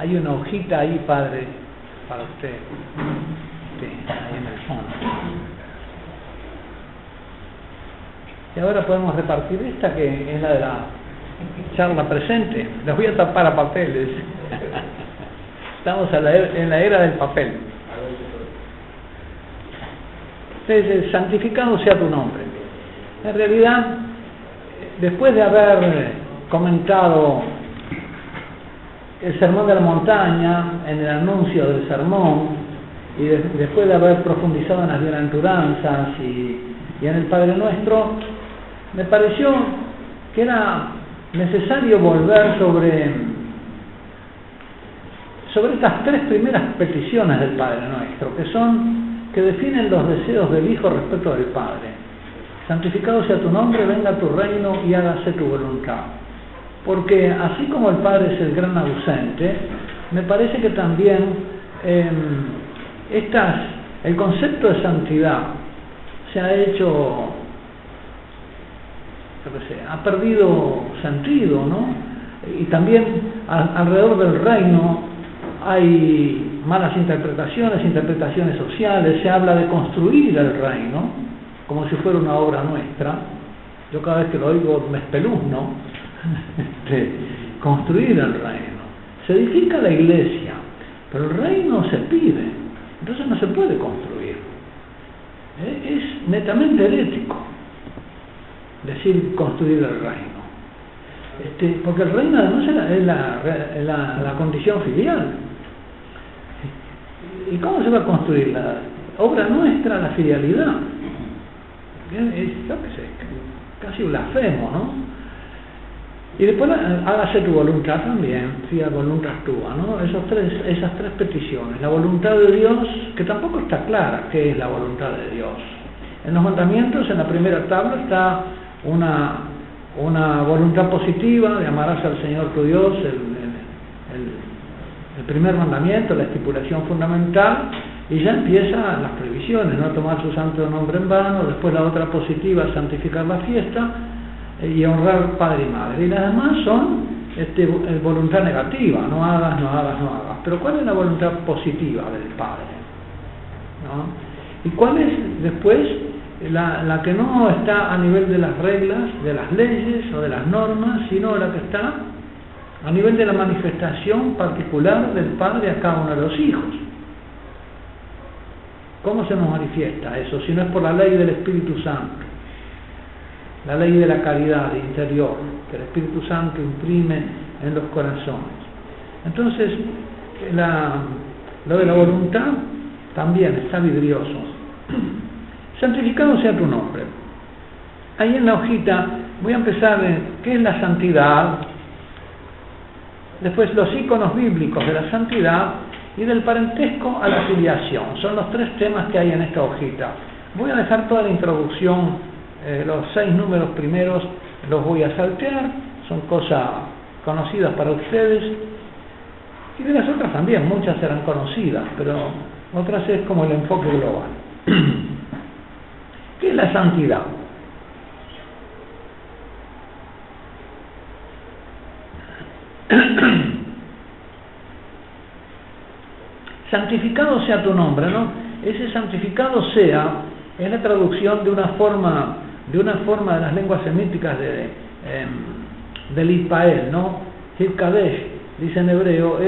Hay una hojita ahí, padre, para usted. Sí, ahí en el fondo. Y ahora podemos repartir esta, que es la de la charla presente. Les voy a tapar a papeles. Estamos en la era del papel. Entonces, santificado sea tu nombre. En realidad, después de haber comentado el sermón de la montaña, en el anuncio del sermón, y después de haber profundizado en las bienaventuranzas y en el Padre Nuestro, me pareció que era necesario volver sobre estas tres primeras peticiones del Padre Nuestro, que definen los deseos del Hijo respecto del Padre. Santificado sea tu nombre, venga tu reino y hágase tu voluntad. Porque así como el Padre es el gran ausente, me parece que también el concepto de santidad se ha hecho, ha perdido sentido, ¿no? Y también alrededor del reino hay malas interpretaciones sociales. Se habla de construir el reino como si fuera una obra nuestra. Yo cada vez que lo oigo me espeluzno. Construir el reino. Se edifica la iglesia, pero el reino se pide, entonces no se puede construir. Es netamente herético decir construir el reino, porque el reino además es la condición filial. ¿Y cómo se va a construir? La obra nuestra, la filialidad. Es casi blasfemo, ¿no? Y después hágase tu voluntad también, fiat voluntas tua, ¿no? Esas tres peticiones. La voluntad de Dios, que tampoco está clara qué es la voluntad de Dios. En los mandamientos, en la primera tabla, está una voluntad positiva de amarás al Señor tu Dios, el primer mandamiento, la estipulación fundamental, y ya empiezan las prohibiciones, no tomar su santo nombre en vano. Después la otra positiva, santificar la fiesta y honrar padre y madre. Y las demás son voluntad negativa, no hagas. Pero ¿cuál es la voluntad positiva del Padre? ¿No? ¿Y cuál es después la que no está a nivel de las reglas, de las leyes o de las normas, sino la que está a nivel de la manifestación particular del Padre a cada uno de los hijos? ¿Cómo se nos manifiesta eso si no es por la ley del Espíritu Santo? La ley de la caridad interior que el Espíritu Santo imprime en los corazones. Entonces, lo de la voluntad también está vidrioso. Santificado sea tu nombre. Ahí en la hojita voy a empezar en qué es la santidad, después los íconos bíblicos de la santidad y del parentesco a la filiación. Son los tres temas que hay en esta hojita. Voy a dejar toda la introducción. Los 6 números primeros los voy a saltear, son cosas conocidas para ustedes, y de las otras también, muchas serán conocidas, pero otras es como el enfoque global. ¿Qué es la santidad? Santificado sea tu nombre, ¿no? Ese santificado sea es la traducción de una forma de las lenguas semíticas del Ispael, ¿no? Hidkadesh, dice en hebreo,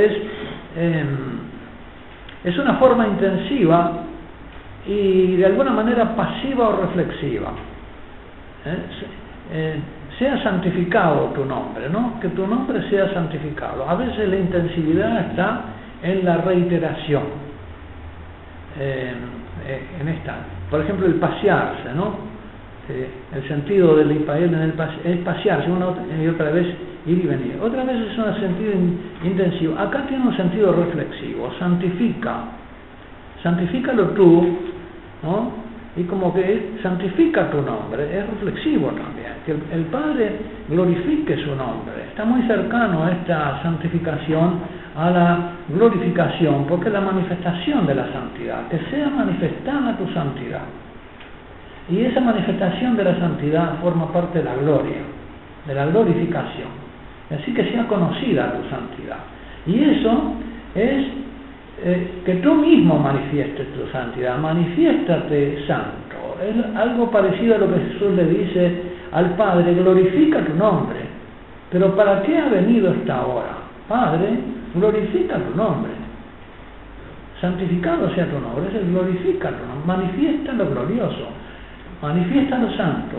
es una forma intensiva y de alguna manera pasiva o reflexiva. Sea santificado tu nombre, ¿no? Que tu nombre sea santificado. A veces la intensividad está en la reiteración, por ejemplo, el pasearse, ¿no? El sentido del Ispael es pasearse una y otra vez, ir y venir. Otra vez es un sentido intensivo. Acá tiene un sentido reflexivo. Santifícalo tú, ¿no? Y como que santifica tu nombre, es reflexivo también. Que el Padre glorifique su nombre. Está muy cercano a esta santificación, a la glorificación, porque es la manifestación de la santidad. Que sea manifestada tu santidad. Y esa manifestación de la santidad forma parte de la gloria, de la glorificación. Así que sea conocida tu santidad. Y eso es que tú mismo manifiestes tu santidad, manifiéstate santo. Es algo parecido a lo que Jesús le dice al Padre: glorifica tu nombre. Pero ¿para qué ha venido esta hora? Padre, glorifica tu nombre. Santificado sea tu nombre, es el glorifica tu nombre, manifiesta lo glorioso, manifiesta lo santo.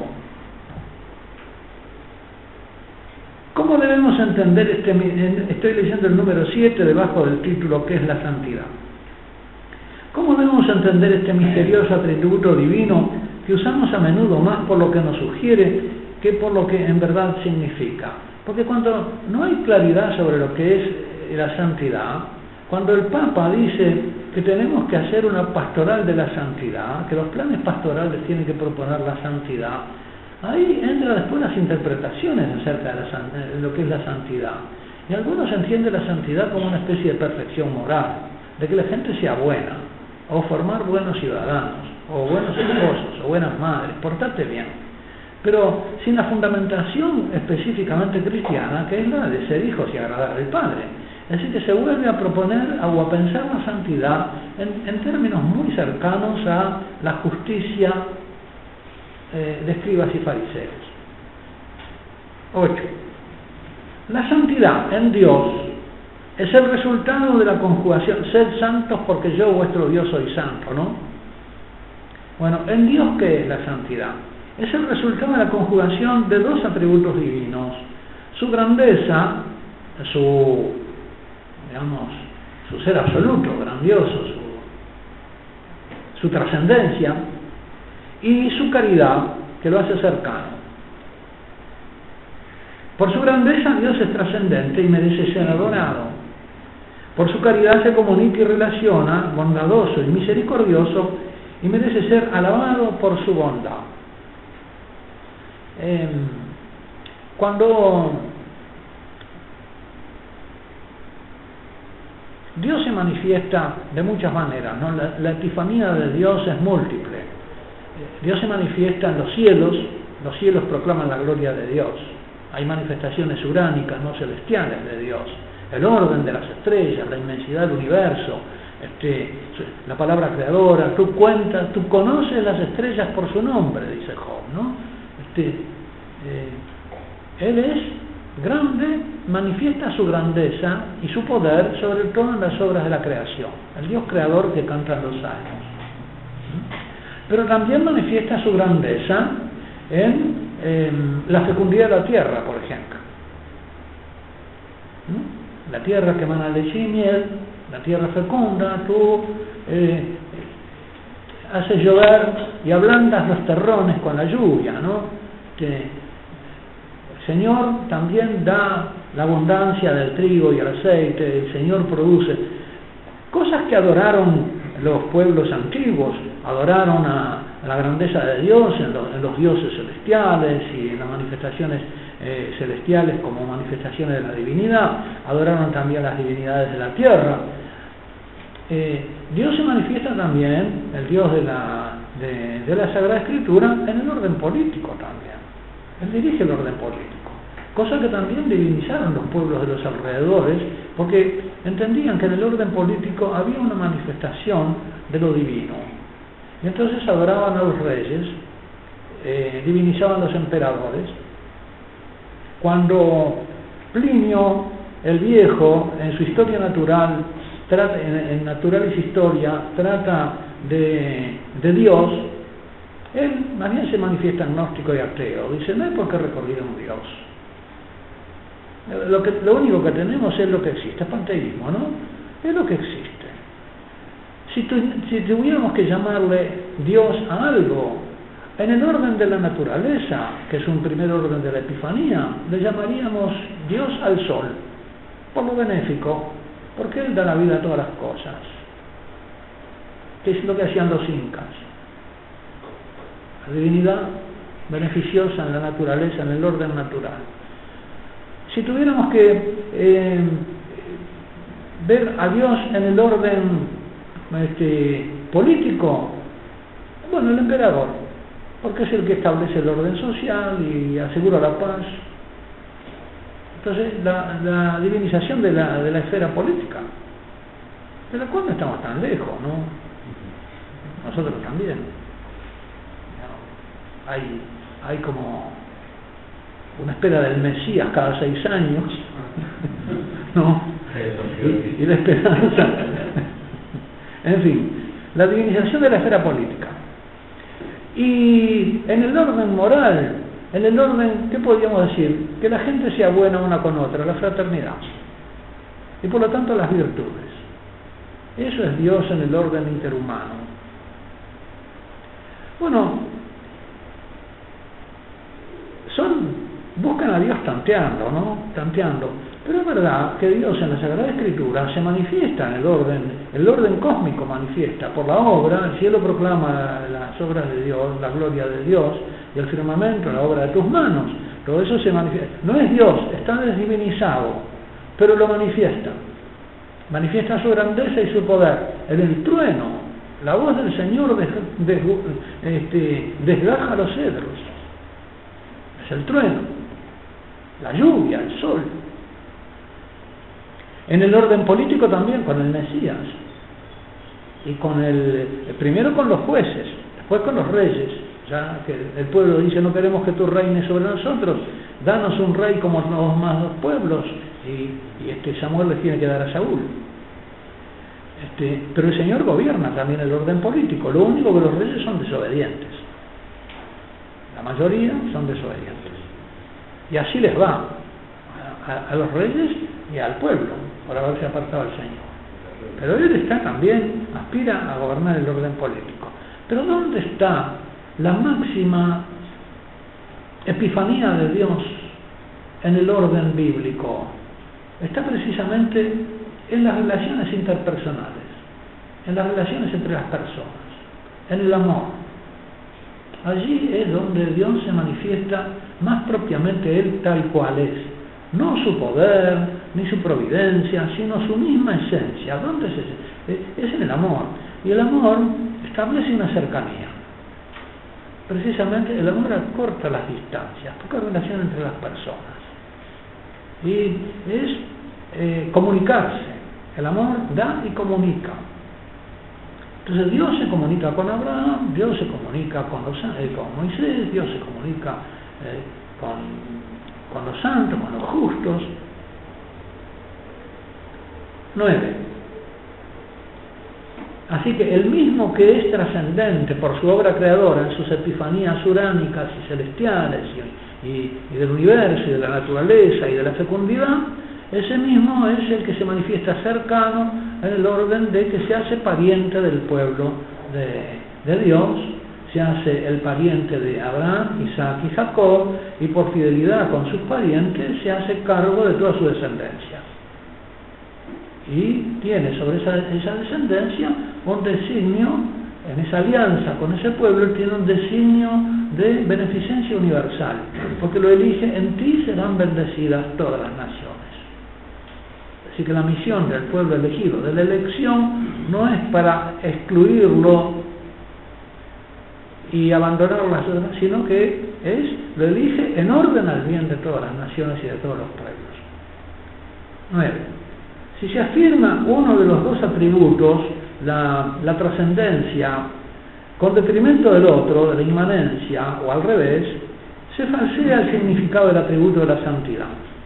¿Cómo debemos entender estoy leyendo el número 7 debajo del título, que es la santidad? ¿Cómo debemos entender este misterioso atributo divino que usamos a menudo más por lo que nos sugiere que por lo que en verdad significa? Porque cuando no hay claridad sobre lo que es la santidad, cuando el Papa dice que tenemos que hacer una pastoral de la santidad, que los planes pastorales tienen que proponer la santidad, ahí entran después las interpretaciones acerca de lo que es la santidad. Y algunos entienden la santidad como una especie de perfección moral, de que la gente sea buena, o formar buenos ciudadanos, o buenos esposos, o buenas madres, portarte bien. Pero sin la fundamentación específicamente cristiana, que es la de ser hijos y agradar al Padre. Así que se vuelve a proponer o a pensar la santidad en términos muy cercanos a la justicia de escribas y fariseos. 8. La santidad en Dios es el resultado de la conjugación: sed santos porque yo, vuestro Dios, soy santo, ¿no? Bueno, ¿en Dios qué es la santidad? Es el resultado de la conjugación de dos atributos divinos: su grandeza, su ser absoluto, grandioso, su trascendencia, y su caridad, que lo hace cercano. Por su grandeza, Dios es trascendente y merece ser adorado. Por su caridad se comunica y relaciona, bondadoso y misericordioso, y merece ser alabado por su bondad. Cuando Dios se manifiesta de muchas maneras, ¿no? La epifanía de Dios es múltiple. Dios se manifiesta en los cielos proclaman la gloria de Dios. Hay manifestaciones uránicas, no celestiales, de Dios. El orden de las estrellas, la inmensidad del universo, la palabra creadora. Tú conoces las estrellas por su nombre, dice Job, ¿no? Él es grande, manifiesta su grandeza y su poder, sobre todo en las obras de la creación. El Dios creador que canta los salmos. Pero también manifiesta su grandeza en la fecundidad de la tierra, por ejemplo. La tierra que emana leche y miel, la tierra fecunda, tú haces llover y ablandas los terrones con la lluvia, ¿no? El Señor también da la abundancia del trigo y el aceite, el Señor produce cosas que adoraron los pueblos antiguos, adoraron a la grandeza de Dios en los dioses celestiales y en las manifestaciones celestiales como manifestaciones de la divinidad, adoraron también las divinidades de la tierra. Dios se manifiesta también, el Dios de la Sagrada Escritura, en el orden político también. Él dirige el orden político, cosa que también divinizaron los pueblos de los alrededores, porque entendían que en el orden político había una manifestación de lo divino. Y entonces adoraban a los reyes, divinizaban a los emperadores. Cuando Plinio el Viejo, en su historia natural, en Naturalis Historia, trata de Dios, él más bien se manifiesta agnóstico y ateo. Dice: no hay por qué recurrir a un Dios. Lo único que tenemos es lo que existe, es panteísmo, ¿no? Es lo que existe. Si tuviéramos que llamarle Dios a algo en el orden de la naturaleza, que es un primer orden de la Epifanía, le llamaríamos Dios al sol, por lo benéfico, porque Él da la vida a todas las cosas, que es lo que hacían los incas. La divinidad beneficiosa en la naturaleza, en el orden natural. Si tuviéramos que ver a Dios en el orden político, bueno, el emperador, porque es el que establece el orden social y asegura la paz. Entonces, la divinización de la esfera política. de la cual no estamos tan lejos, ¿no? Nosotros también. Hay como una espera del Mesías cada 6 años, ¿no? Y la esperanza. En fin, la divinización de la esfera política. Y en el orden moral, en el orden, ¿qué podríamos decir? Que la gente sea buena una con otra, la fraternidad. Y por lo tanto las virtudes. Eso es Dios en el orden interhumano. Bueno, buscan a Dios tanteando, ¿no? Tanteando. Pero es verdad que Dios en la Sagrada Escritura se manifiesta en el orden cósmico manifiesta por la obra, el cielo proclama las obras de Dios, la gloria de Dios, y el firmamento, la obra de tus manos. Todo eso se manifiesta. No es Dios, está desdivinizado, pero lo manifiesta. Manifiesta su grandeza y su poder. En el trueno, la voz del Señor desgaja los cedros. Es el trueno, la lluvia, el sol. En el orden político también, con el Mesías. Y primero con los jueces, después con los reyes. Ya que el pueblo dice, no queremos que tú reines sobre nosotros, danos un rey como los demás dos pueblos. Y Samuel les tiene que dar a Saúl. Pero el Señor gobierna también el orden político. Lo único que los reyes son desobedientes. La mayoría son desobedientes. Y así les va a los reyes y al pueblo por haberse apartado del Señor. Pero Él también aspira a gobernar el orden político. Pero ¿dónde está la máxima epifanía de Dios en el orden bíblico? Está precisamente en las relaciones interpersonales, en las relaciones entre las personas, en el amor. Allí es donde Dios se manifiesta más propiamente Él tal cual es. No su poder, ni su providencia, sino su misma esencia. ¿Dónde es ese? Es en el amor. Y el amor establece una cercanía. Precisamente el amor acorta las distancias, porque hay relación entre las personas. Y es comunicarse. El amor da y comunica. Entonces Dios se comunica con Abraham, Dios se comunica con Moisés, Dios se comunica con los santos, con los justos. 9. Así que el mismo que es trascendente por su obra creadora en sus epifanías uránicas y celestiales y del universo y de la naturaleza y de la fecundidad, ese mismo es el que se manifiesta cercano en el orden de que se hace pariente del pueblo de Dios, se hace el pariente de Abraham, Isaac y Jacob, y por fidelidad con sus parientes se hace cargo de toda su descendencia. Y tiene sobre esa descendencia un designio, en esa alianza con ese pueblo, tiene un designio de beneficencia universal, porque lo elige: en ti serán bendecidas todas las naciones. Así que la misión del pueblo elegido, de la elección, no es para excluirlo y abandonar las otras, sino que lo elige en orden al bien de todas las naciones y de todos los pueblos. 9. Si se afirma uno de los dos atributos, la trascendencia, con detrimento del otro, de la inmanencia, o al revés, se falsea el significado del atributo de la santidad.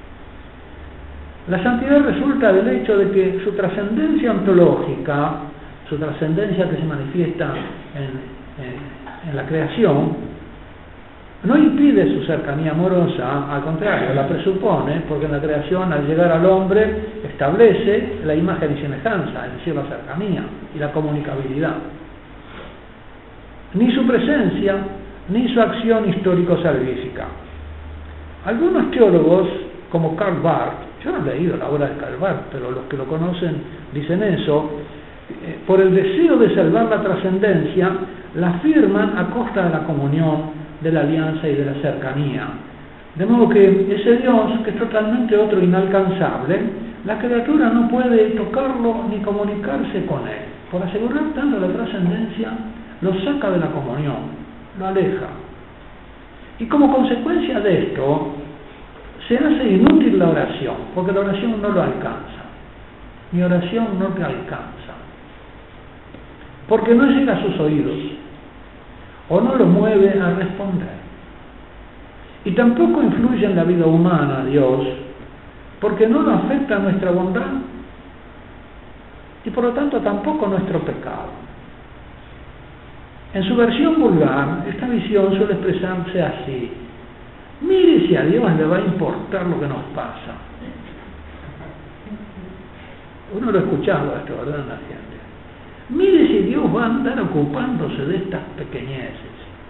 La santidad resulta del hecho de que su trascendencia ontológica, su trascendencia que se manifiesta en la creación, no impide su cercanía amorosa, al contrario, la presupone, porque en la creación, al llegar al hombre, establece la imagen y semejanza, es decir, la cercanía y la comunicabilidad. Ni su presencia, ni su acción histórico-salvífica. Algunos teólogos, como Karl Barth, yo no he leído la obra de Karl Barth, pero los que lo conocen dicen eso, por el deseo de salvar la trascendencia, la afirman a costa de la comunión, de la alianza y de la cercanía. De modo que ese Dios, que es totalmente otro, inalcanzable, la criatura no puede tocarlo ni comunicarse con él. Por asegurar tanto la trascendencia, lo saca de la comunión, lo aleja. Y como consecuencia de esto, se hace inútil la oración, porque la oración no lo alcanza. Mi oración no te alcanza. porque no llega a sus oídos o no lo mueve a responder. Y tampoco influye en la vida humana Dios, porque no nos afecta nuestra bondad y por lo tanto tampoco nuestro pecado. En su versión vulgar, esta visión suele expresarse así: mire si a Dios le va a importar lo que nos pasa. Uno lo ha escuchado esto, ¿verdad?, en la gente. Mire si Dios va a andar ocupándose de estas pequeñeces.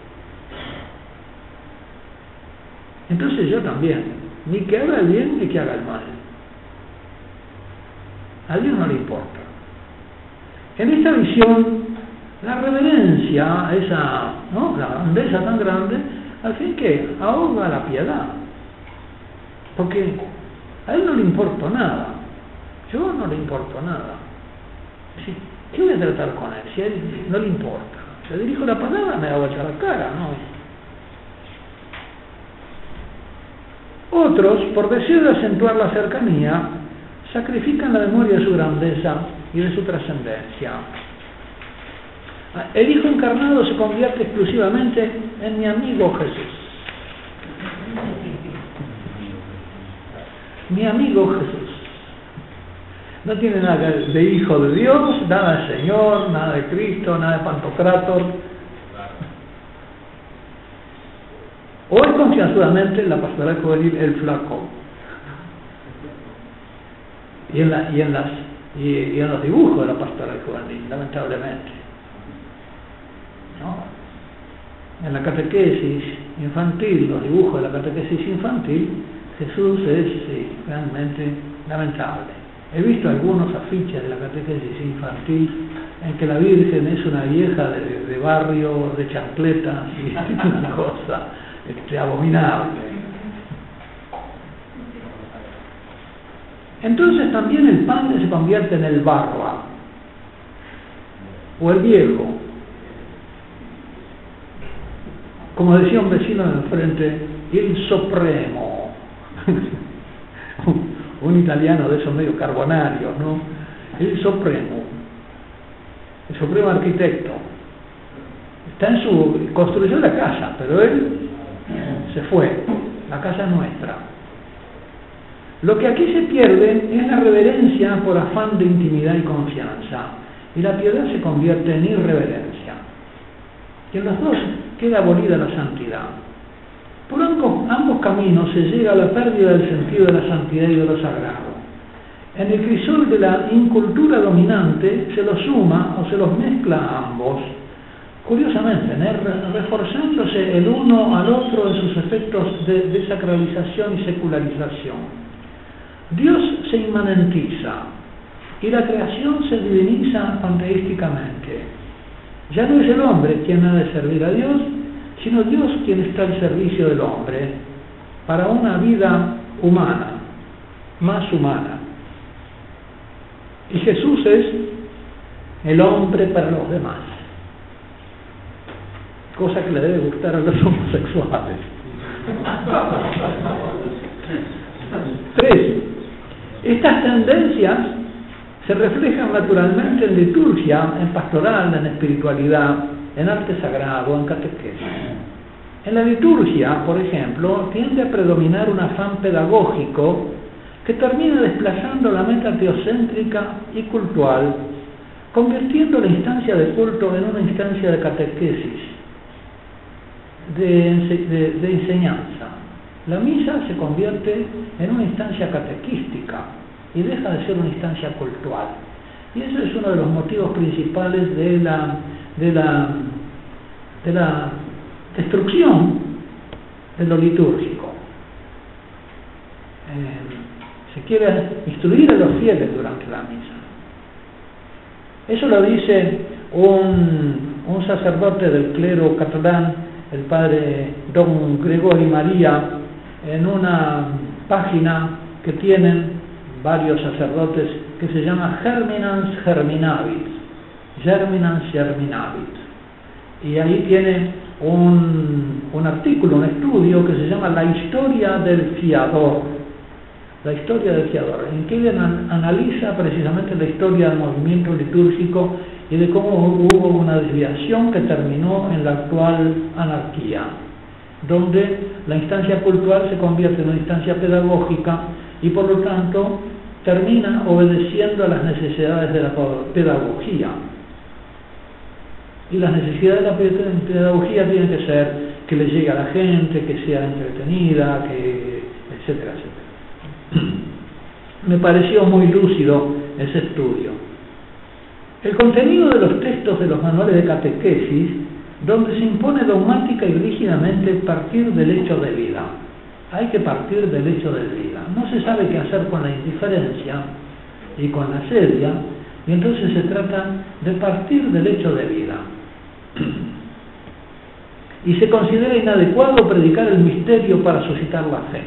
Entonces yo también, ni que haga el bien ni que haga el mal. A Dios no le importa. En esta visión, la reverencia, esa, ¿no?, la grandeza tan grande, al fin que ahoga la piedad. Porque a Él no le importa nada. Yo no le importo nada. Sí, ¿qué voy a tratar con Él si a Él no le importa? Yo dirijo la palabra, me hago echar la cara, ¿no? Otros, por deseo de acentuar la cercanía, sacrifican la memoria de su grandeza y de su trascendencia. El Hijo encarnado se convierte exclusivamente en mi amigo Jesús. Mi amigo Jesús. No tiene nada de Hijo de Dios, nada de Señor, nada de Cristo, nada de Pantocrátor. O es concienzudamente la pastoral juvenil el flaco. Y en los dibujos de la pastoral juvenil, lamentablemente. ¿No? En la catequesis infantil, los dibujos de la catequesis infantil, Jesús es realmente lamentable. He visto algunos afiches de la catequesis infantil en que la Virgen es una vieja de barrio, de chancletas y una cosa abominable. Entonces también el padre se convierte en el barba o el viejo. Como decía un vecino de enfrente, il Supremo. Un italiano de esos medio carbonarios, ¿no? El Supremo arquitecto. Construyó la casa, pero él se fue. La casa es nuestra. Lo que aquí se pierde es la reverencia por afán de intimidad y confianza, y la piedad se convierte en irreverencia. Y en los dos queda abolida la santidad. Por ambos caminos se llega a la pérdida del sentido de la santidad y de lo sagrado. En el crisol de la incultura dominante se los suma o se los mezcla a ambos, curiosamente, reforzándose el uno al otro en sus efectos de desacralización y secularización. Dios se inmanentiza y la creación se diviniza panteísticamente. Ya no es el hombre quien ha de servir a Dios, sino Dios quien está al servicio del hombre para una vida humana, más humana. Y Jesús es el hombre para los demás, cosa que le debe gustar a los homosexuales. 3. Estas tendencias se reflejan naturalmente en liturgia, en pastoral, en espiritualidad, en arte sagrado, en catequesis. En la liturgia, por ejemplo, tiende a predominar un afán pedagógico que termina desplazando la meta teocéntrica y cultual, convirtiendo la instancia de culto en una instancia de catequesis, de enseñanza. La misa se convierte en una instancia catequística y deja de ser una instancia cultural. Y eso es uno de los motivos principales de la destrucción de lo litúrgico. Se quiere instruir a los fieles durante la misa. Eso lo dice un sacerdote del clero catalán, el padre Don Gregori María, en una página que tienen varios sacerdotes que se llama Germinans Germinavit, y ahí tiene un artículo, un estudio que se llama La historia del fiador, en que analiza precisamente la historia del movimiento litúrgico y de cómo hubo una desviación que terminó en la actual anarquía, donde la instancia cultural se convierte en una instancia pedagógica y por lo tanto termina obedeciendo a las necesidades de la pedagogía. Y las necesidades de la pedagogía tienen que ser que le llegue a la gente, que sea entretenida, etcétera, etcétera. Me pareció muy lúcido ese estudio. El contenido de los textos de los manuales de catequesis, donde se impone dogmática y rígidamente partir del hecho de vida. Hay que partir del hecho de vida. No se sabe qué hacer con la indiferencia y con la asedia, y entonces se trata de partir del hecho de vida. Y se considera inadecuado predicar el misterio para suscitar la fe.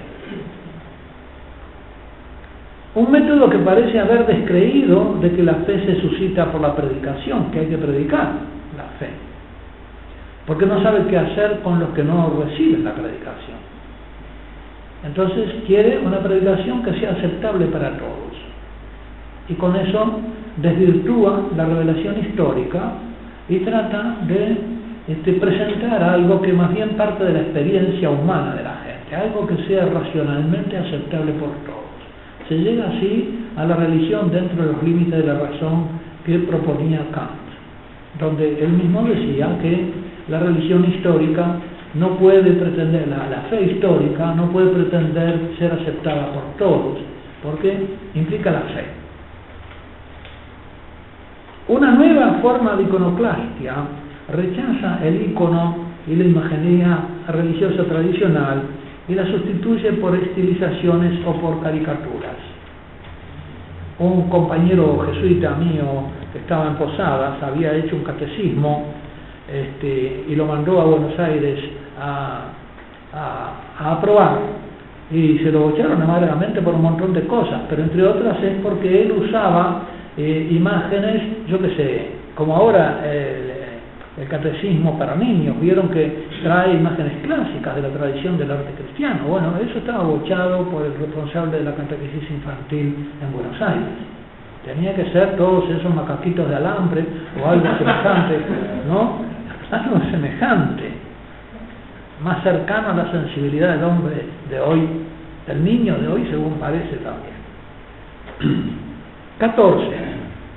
Un método que parece haber descreído de que la fe se suscita por la predicación, que hay que predicar la fe, porque no sabe qué hacer con los que no reciben la predicación. Entonces quiere una predicación que sea aceptable para todos, y con eso desvirtúa la revelación histórica y trata de presentar algo que más bien parte de la experiencia humana de la gente, algo que sea racionalmente aceptable por todos. Se llega así a la religión dentro de los límites de la razón que proponía Kant, donde él mismo decía que la religión histórica no puede pretender, la fe histórica no puede pretender ser aceptada por todos, porque implica la fe. Una nueva forma de iconoclastia rechaza el icono y la imaginería religiosa tradicional y la sustituye por estilizaciones o por caricaturas. Un compañero jesuita mío que estaba en Posadas había hecho un catecismo y lo mandó a Buenos Aires a aprobar, y se lo bocharon amargamente por un montón de cosas, pero entre otras es porque él usaba imágenes, yo qué sé, como ahora el catecismo para niños, vieron que trae imágenes clásicas de la tradición del arte cristiano. Bueno, eso estaba bochado por el responsable de la catequesis infantil en Buenos Aires. Tenía que ser todos esos macaquitos de alambre o algo semejante, ¿no? Algo semejante, más cercano a la sensibilidad del hombre de hoy, del niño de hoy, según parece también. 14.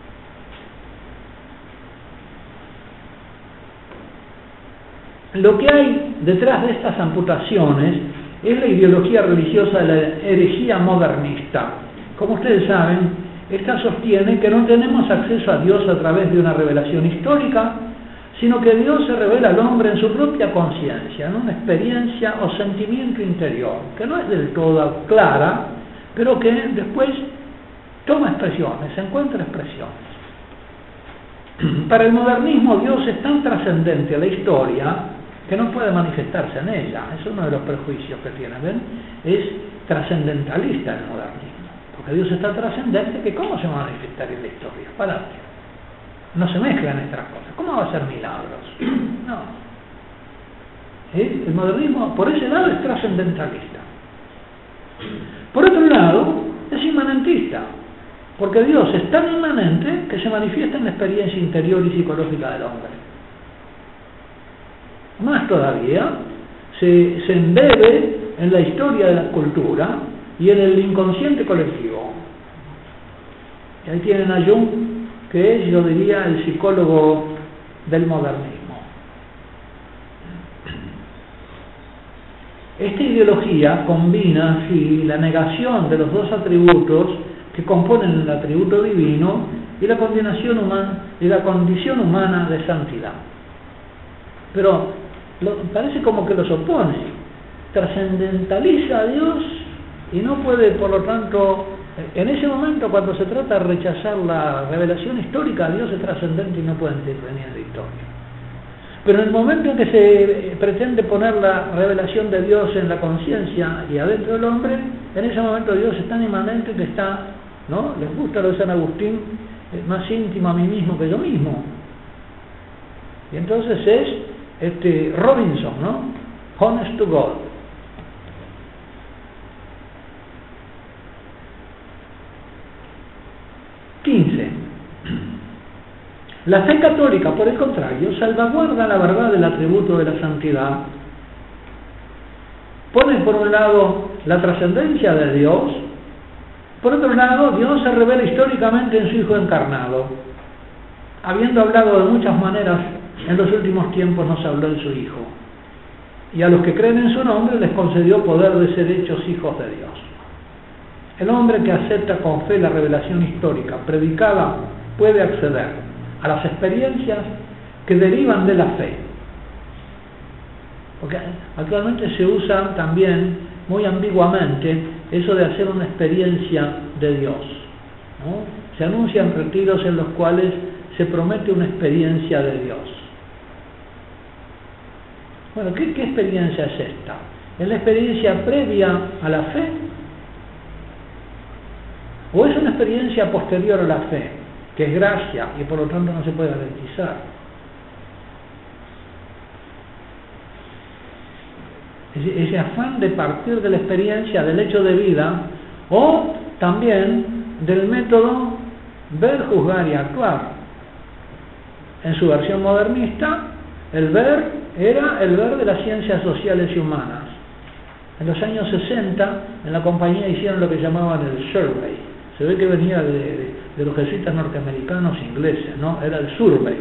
Lo que hay detrás de estas amputaciones es la ideología religiosa de la herejía modernista. Como ustedes saben, esta sostiene que no tenemos acceso a Dios a través de una revelación histórica, sino que Dios se revela al hombre en su propia conciencia, en una experiencia o sentimiento interior, que no es del todo clara, pero que después toma expresiones, encuentra expresiones. Para el modernismo, Dios es tan trascendente a la historia que no puede manifestarse en ella. Es uno de los prejuicios que tiene, ¿ven? Es trascendentalista el modernismo, porque Dios es tan trascendente que ¿cómo se va a manifestar en la historia? Para no se mezclan estas cosas. ¿Cómo va a hacer milagros? No. El modernismo, por ese lado, es trascendentalista. Por otro lado, es inmanentista, porque Dios es tan inmanente que se manifiesta en la experiencia interior y psicológica del hombre. Más todavía, se embebe en la historia de la cultura y en el inconsciente colectivo. Y ahí tienen a Jung, que es, yo diría, el psicólogo del modernismo. Esta ideología combina así la negación de los dos atributos que componen el atributo divino y la condición humana de santidad. Pero parece como que los opone, trascendentaliza a Dios y no puede, por lo tanto, en ese momento cuando se trata de rechazar la revelación histórica, Dios es trascendente y no puede intervenir en la historia. Pero en el momento en que se pretende poner la revelación de Dios en la conciencia y adentro del hombre, en ese momento Dios es tan inmanente que está, ¿no? Les gusta lo de San Agustín, más íntimo a mí mismo que yo mismo. Y entonces es Robinson, ¿no? Honest to God. La fe católica, por el contrario, salvaguarda la verdad del atributo de la santidad. Pone por un lado la trascendencia de Dios, por otro lado Dios se revela históricamente en su Hijo encarnado. Habiendo hablado de muchas maneras en los últimos tiempos, nos habló en su Hijo. Y a los que creen en su nombre les concedió poder de ser hechos hijos de Dios. El hombre que acepta con fe la revelación histórica predicada puede acceder a las experiencias que derivan de la fe. Porque actualmente se usa también muy ambiguamente eso de hacer una experiencia de Dios, ¿no? Se anuncian retiros en los cuales se promete una experiencia de Dios. Bueno, ¿qué experiencia es esta? ¿Es la experiencia previa a la fe? ¿O es una experiencia posterior a la fe, que es gracia y por lo tanto no se puede garantizar? Ese afán de partir de la experiencia del hecho de vida, o también del método ver, juzgar y actuar. En su versión modernista, el ver era el ver de las ciencias sociales y humanas. En los años 60, en la compañía hicieron lo que llamaban el survey. Se ve que venía de los jesuitas norteamericanos ingleses, ¿no? Era el survey.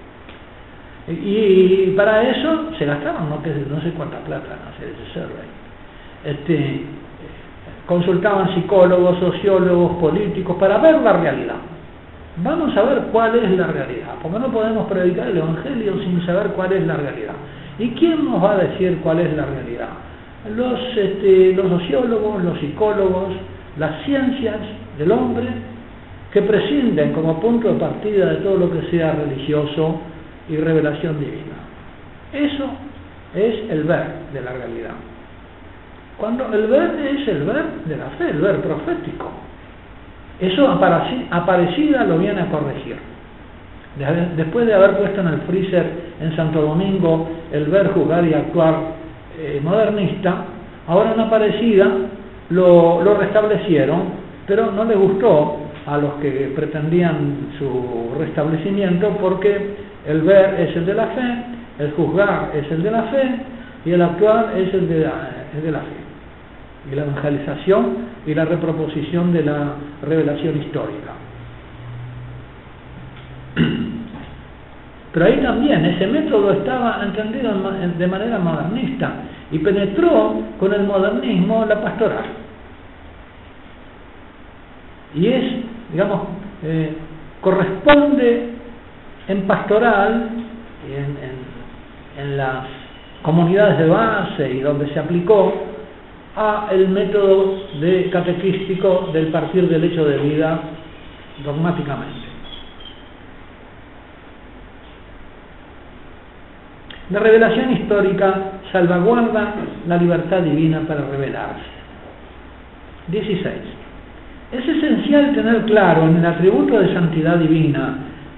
Y para eso se gastaron no sé cuánta plata en hacer ese survey. Consultaban psicólogos, sociólogos, políticos para ver la realidad. Vamos a ver cuál es la realidad, porque no podemos predicar el Evangelio sin saber cuál es la realidad. ¿Y quién nos va a decir cuál es la realidad? Los sociólogos, los psicólogos, las ciencias del hombre, que prescinden como punto de partida de todo lo que sea religioso y revelación divina. Eso es el ver de la realidad. Cuando el ver es el ver de la fe, el ver profético. Eso Aparecida lo viene a corregir. Después de haber puesto en el freezer en Santo Domingo el ver, juzgar y actuar modernista, ahora en Aparecida lo restablecieron, pero no les gustó a los que pretendían su restablecimiento, porque el ver es el de la fe, el juzgar es el de la fe y el actuar es el de la fe. Y la evangelización y la reproposición de la revelación histórica. Pero ahí también ese método estaba entendido de manera modernista y penetró con el modernismo la pastoral. Y corresponde en pastoral y en las comunidades de base y donde se aplicó a el método catequístico del partir del hecho de vida dogmáticamente. La revelación histórica salvaguarda la libertad divina para revelarse. 16. Es esencial tener claro en el atributo de santidad divina,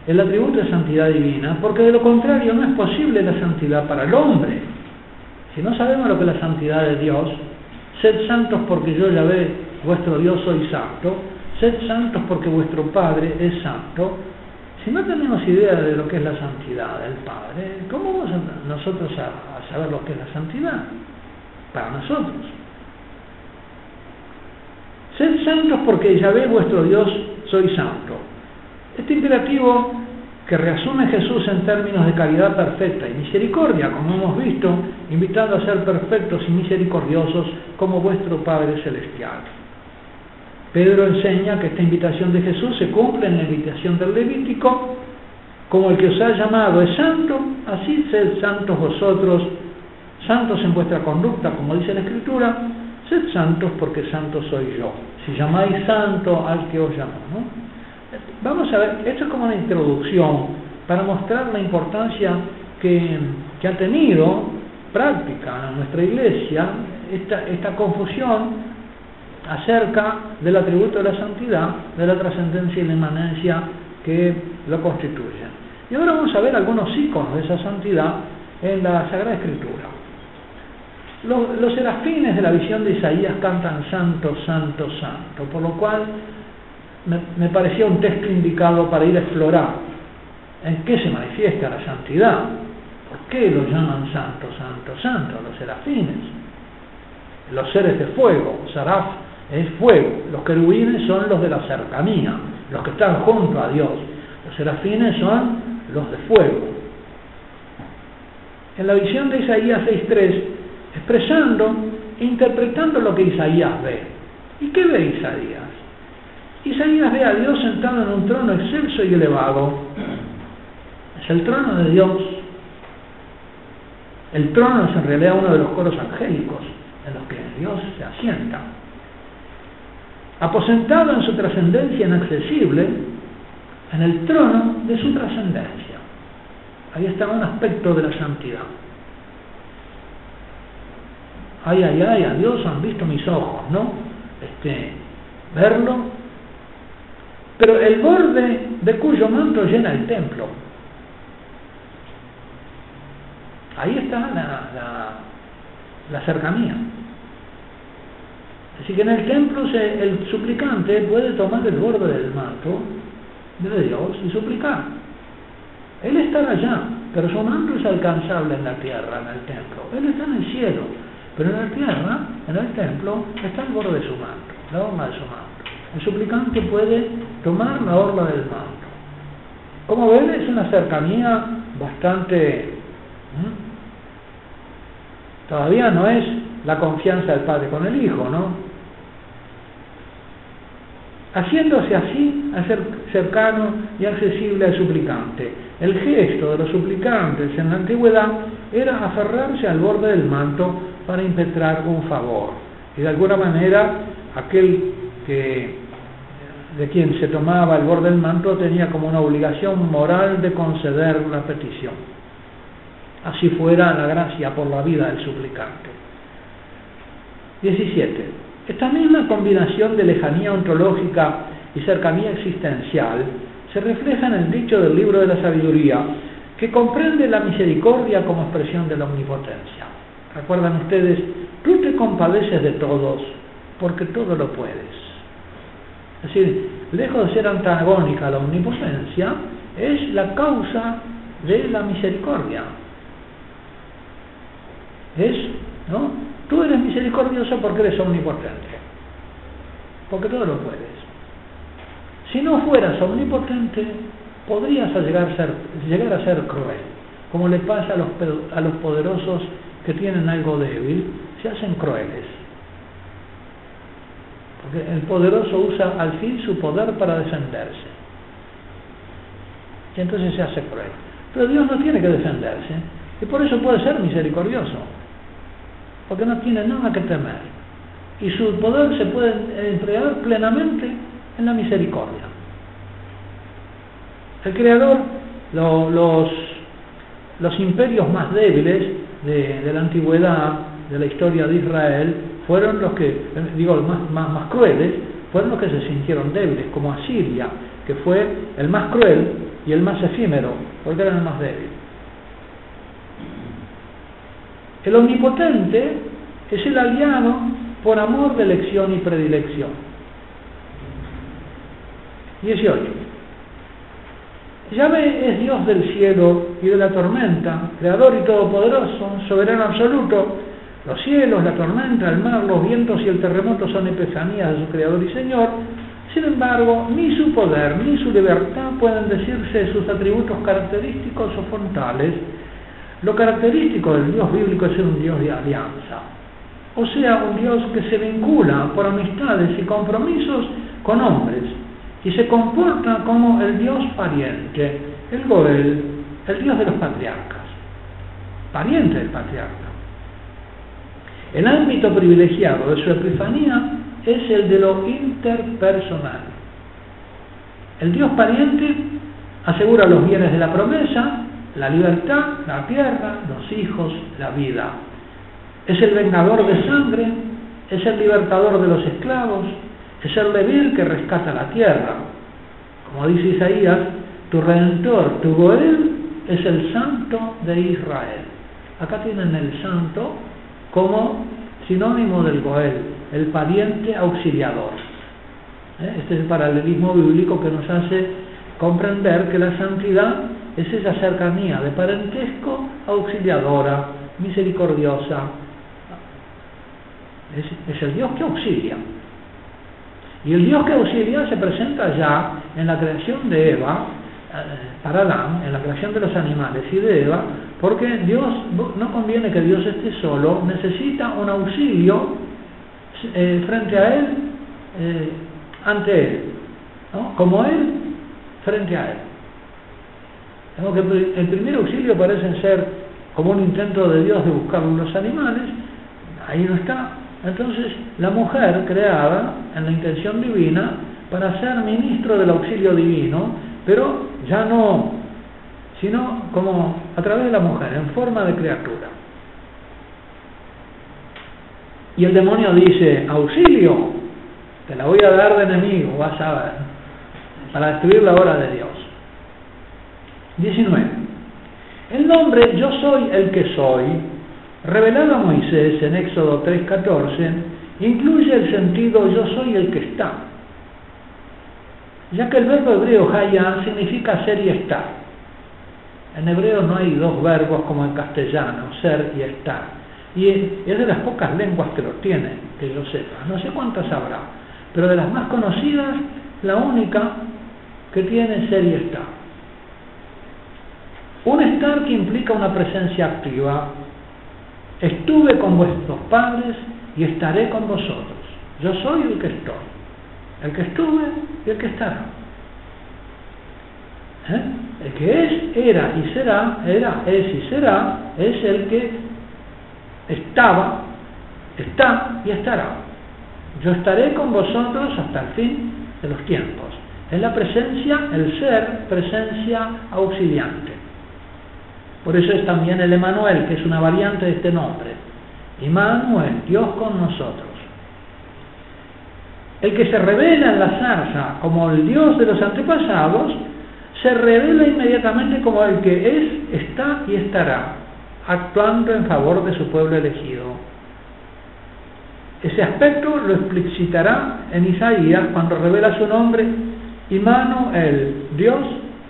porque de lo contrario no es posible la santidad para el hombre. Si no sabemos lo que es la santidad de Dios, sed santos porque yo, Yahvé, vuestro Dios, soy santo. Sed santos porque vuestro Padre es santo. Si no tenemos idea de lo que es la santidad del Padre, ¿cómo vamos nosotros a saber lo que es la santidad? Para nosotros. Sed santos porque Yahvé, vuestro Dios, soy santo. Este imperativo que reasume Jesús en términos de caridad perfecta y misericordia, como hemos visto, invitando a ser perfectos y misericordiosos como vuestro Padre Celestial. Pedro enseña que esta invitación de Jesús se cumple en la invitación del Levítico: como el que os ha llamado es santo, así sed santos vosotros, santos en vuestra conducta, como dice la Escritura, sed santos porque santo soy yo. Si llamáis santo al que os llamó, ¿no? Vamos a ver, esto es como una introducción para mostrar la importancia que ha tenido práctica en nuestra iglesia esta confusión acerca del atributo de la santidad, de la trascendencia y la inmanencia que lo constituyen. Y ahora vamos a ver algunos iconos de esa santidad en la Sagrada Escritura. Los serafines de la visión de Isaías cantan santo, santo, santo, por lo cual me parecía un texto indicado para ir a explorar ¿En qué se manifiesta la santidad? ¿Por qué lo llaman santo, santo, santo? Los serafines, los seres de fuego. Saraf es fuego. Los querubines son los de la cercanía, los que están junto a Dios. Los serafines son los de fuego. En la visión de Isaías 6:3, expresando e interpretando lo que Isaías ve. ¿Y qué ve Isaías? Isaías ve a Dios sentado en un trono excelso y elevado. Es el trono de Dios. El trono es en realidad uno de los coros angélicos en los que Dios se asienta. Aposentado en su trascendencia inaccesible, en el trono de su trascendencia. Ahí está un aspecto de la santidad. Ay, ay, ay, a Dios han visto mis ojos, ¿no? Verlo. Pero el borde de cuyo manto llena el templo. Ahí está la cercanía. Así que en el templo el suplicante puede tomar el borde del manto de Dios y suplicar. Él está allá, pero su manto es alcanzable en la tierra, en el templo. Él está en el cielo, pero en la tierra, en el templo, está el borde de su manto, la orla de su manto. El suplicante puede tomar la orla del manto. Como ven, es una cercanía bastante... Todavía no es la confianza del Padre con el Hijo, ¿no? Haciéndose así, a ser cercano y accesible al suplicante. El gesto de los suplicantes en la antigüedad era aferrarse al borde del manto para impetrar un favor. Y de alguna manera, aquel de quien se tomaba el borde del manto tenía como una obligación moral de conceder la petición. Así fuera la gracia por la vida del suplicante. 17. Esta misma combinación de lejanía ontológica y cercanía existencial se refleja en el dicho del libro de la sabiduría, que comprende la misericordia como expresión de la omnipotencia. ¿Recuerdan ustedes? Tú te compadeces de todos, porque todo lo puedes. Es decir, lejos de ser antagónica a la omnipotencia, es la causa de la misericordia. ¿No? Tú eres misericordioso porque eres omnipotente, porque todo lo puedes. Si no fueras omnipotente, podrías llegar a ser cruel, como le pasa a los poderosos que tienen algo débil, se hacen crueles. Porque el poderoso usa al fin su poder para defenderse, y entonces se hace cruel. Pero Dios no tiene que defenderse, y por eso puede ser misericordioso, porque no tiene nada que temer, y su poder se puede emplear plenamente en la misericordia. El Creador, los imperios más débiles de la antigüedad, de la historia de Israel, fueron los que, más crueles, fueron los que se sintieron débiles, como Asiria, que fue el más cruel y el más efímero, porque era el más débil. El omnipotente es el aliado por amor de elección y predilección. 18. Yahvé es Dios del cielo y de la tormenta, creador y todopoderoso, soberano absoluto. Los cielos, la tormenta, el mar, los vientos y el terremoto son epifanías de su creador y señor. Sin embargo, ni su poder ni su libertad pueden decirse sus atributos característicos o frontales. Lo característico del Dios bíblico es ser un Dios de alianza, o sea, un Dios que se vincula por amistades y compromisos con hombres, y se comporta como el Dios pariente, el Goel, el Dios de los patriarcas, pariente del patriarca. El ámbito privilegiado de su epifanía es el de lo interpersonal. El Dios pariente asegura los bienes de la promesa, la libertad, la tierra, los hijos, la vida. Es el vengador de sangre, es el libertador de los esclavos, es el Leví que rescata la tierra. Como dice Isaías, tu redentor, tu Goel, es el santo de Israel. Acá tienen el santo como sinónimo del Goel, el pariente auxiliador. Este es el paralelismo bíblico que nos hace comprender que la santidad es esa cercanía de parentesco auxiliadora, misericordiosa. Es el Dios que auxilia. Y el Dios que auxilia se presenta ya en la creación de Eva, para Adán, en la creación de los animales y de Eva, porque Dios, no conviene que Dios esté solo, necesita un auxilio frente a Él, ante Él, ¿no? Como Él, frente a Él. El primer auxilio parece ser como un intento de Dios de buscar los animales, ahí no está. Entonces, la mujer creada en la intención divina para ser ministro del auxilio divino, pero ya no, sino como a través de la mujer, en forma de criatura. Y el demonio dice: auxilio, te la voy a dar de enemigo, vas a ver, para destruir la obra de Dios. 19. El nombre yo soy el que soy, revelado a Moisés en Éxodo 3:14, incluye el sentido yo soy el que está, ya que el verbo hebreo haya significa ser y estar. En hebreo no hay dos verbos como en castellano, ser y estar, y es de las pocas lenguas que lo tienen, que yo sepa, no sé cuántas habrá, pero de las más conocidas, la única que tiene ser y estar. Un estar que implica una presencia activa. Estuve con vuestros padres y estaré con vosotros. Yo soy el que estoy, el que estuve y el que estará. El que es, era y será, era, es y será, es el que estaba, está y estará. Yo estaré con vosotros hasta el fin de los tiempos. Es la presencia, el ser, presencia auxiliante. Por eso es también el Emmanuel, que es una variante de este nombre. Emmanuel, Dios con nosotros. El que se revela en la zarza como el Dios de los antepasados, se revela inmediatamente como el que es, está y estará, actuando en favor de su pueblo elegido. Ese aspecto lo explicitará en Isaías cuando revela su nombre: Emmanuel, Dios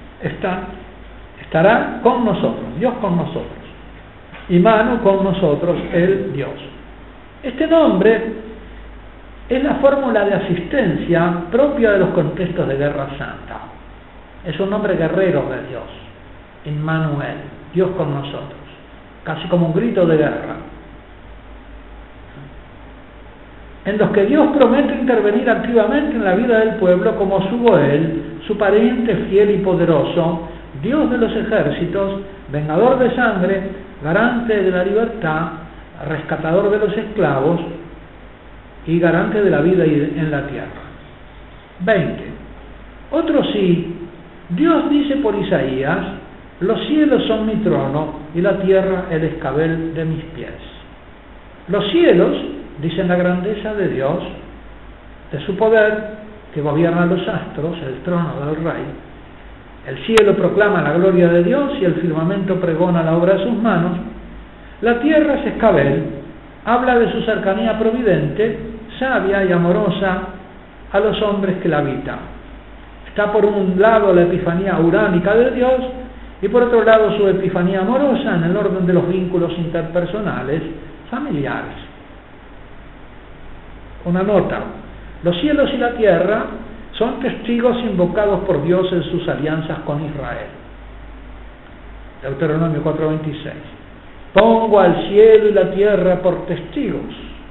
estará con nosotros, Dios con nosotros. Emmanuel, con nosotros, el Dios. Este nombre es la fórmula de asistencia propia de los contextos de guerra santa. Es un nombre guerrero de Dios. Emmanuel, Dios con nosotros. Casi como un grito de guerra. En los que Dios promete intervenir activamente en la vida del pueblo como su Goel, su pariente fiel y poderoso, Dios de los ejércitos, vengador de sangre, garante de la libertad, rescatador de los esclavos y garante de la vida en la tierra. 20. Otro sí, Dios dice por Isaías: los cielos son mi trono y la tierra el escabel de mis pies. Los cielos dicen la grandeza de Dios, de su poder que gobierna los astros, el trono del Rey. El cielo proclama la gloria de Dios y el firmamento pregona la obra de sus manos. La tierra es escabel, habla de su cercanía providente, sabia y amorosa a los hombres que la habitan. Está por un lado la epifanía uránica de Dios y por otro lado su epifanía amorosa en el orden de los vínculos interpersonales, familiares. Una nota: los cielos y la tierra son testigos invocados por Dios en sus alianzas con Israel. Deuteronomio 4:26. Pongo al cielo y la tierra por testigos.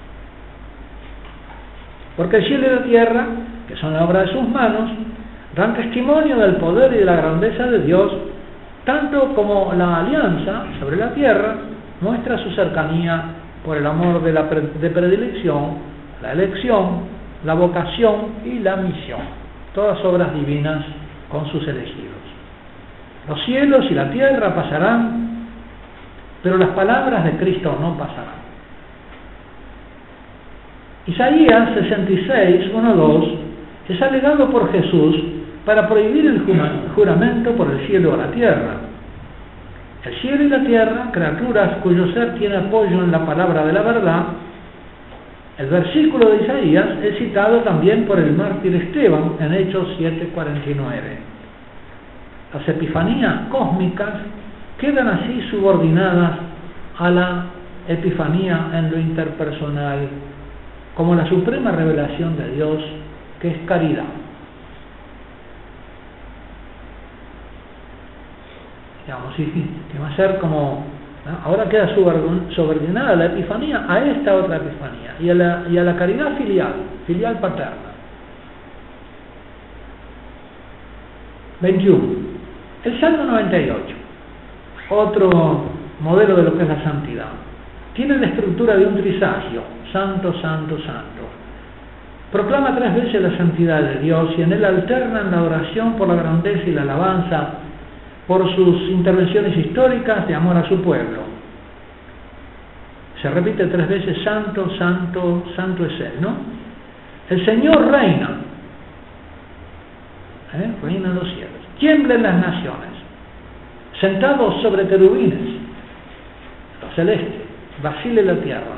Porque el cielo y la tierra, que son la obra de sus manos, dan testimonio del poder y de la grandeza de Dios, tanto como la alianza sobre la tierra muestra su cercanía por el amor de predilección, la elección, la vocación y la misión, todas obras divinas con sus elegidos. Los cielos y la tierra pasarán, pero las palabras de Cristo no pasarán. Isaías 66, 1-2 es alegado por Jesús para prohibir el juramento por el cielo o la tierra. El cielo y la tierra, criaturas cuyo ser tiene apoyo en la palabra de la verdad. El versículo de Isaías es citado también por el mártir Esteban en Hechos 7:49. Las epifanías cósmicas quedan así subordinadas a la epifanía en lo interpersonal, como la suprema revelación de Dios, que es caridad. Digamos, que va a ser como, ¿no? Ahora queda subordinada la epifanía a esta otra epifanía, y a la caridad filial paterna. 21. El Salmo 98, otro modelo de lo que es la santidad. Tiene la estructura de un trisagio: santo, santo, santo. Proclama 3 veces la santidad de Dios, y en él alternan la oración por la grandeza y la alabanza por sus intervenciones históricas de amor a su pueblo. Se repite 3 veces: santo, santo, santo es él, ¿no? El Señor reina, reina en los cielos. Tiemblen las naciones, sentados sobre querubines, los celestes, vacile la tierra.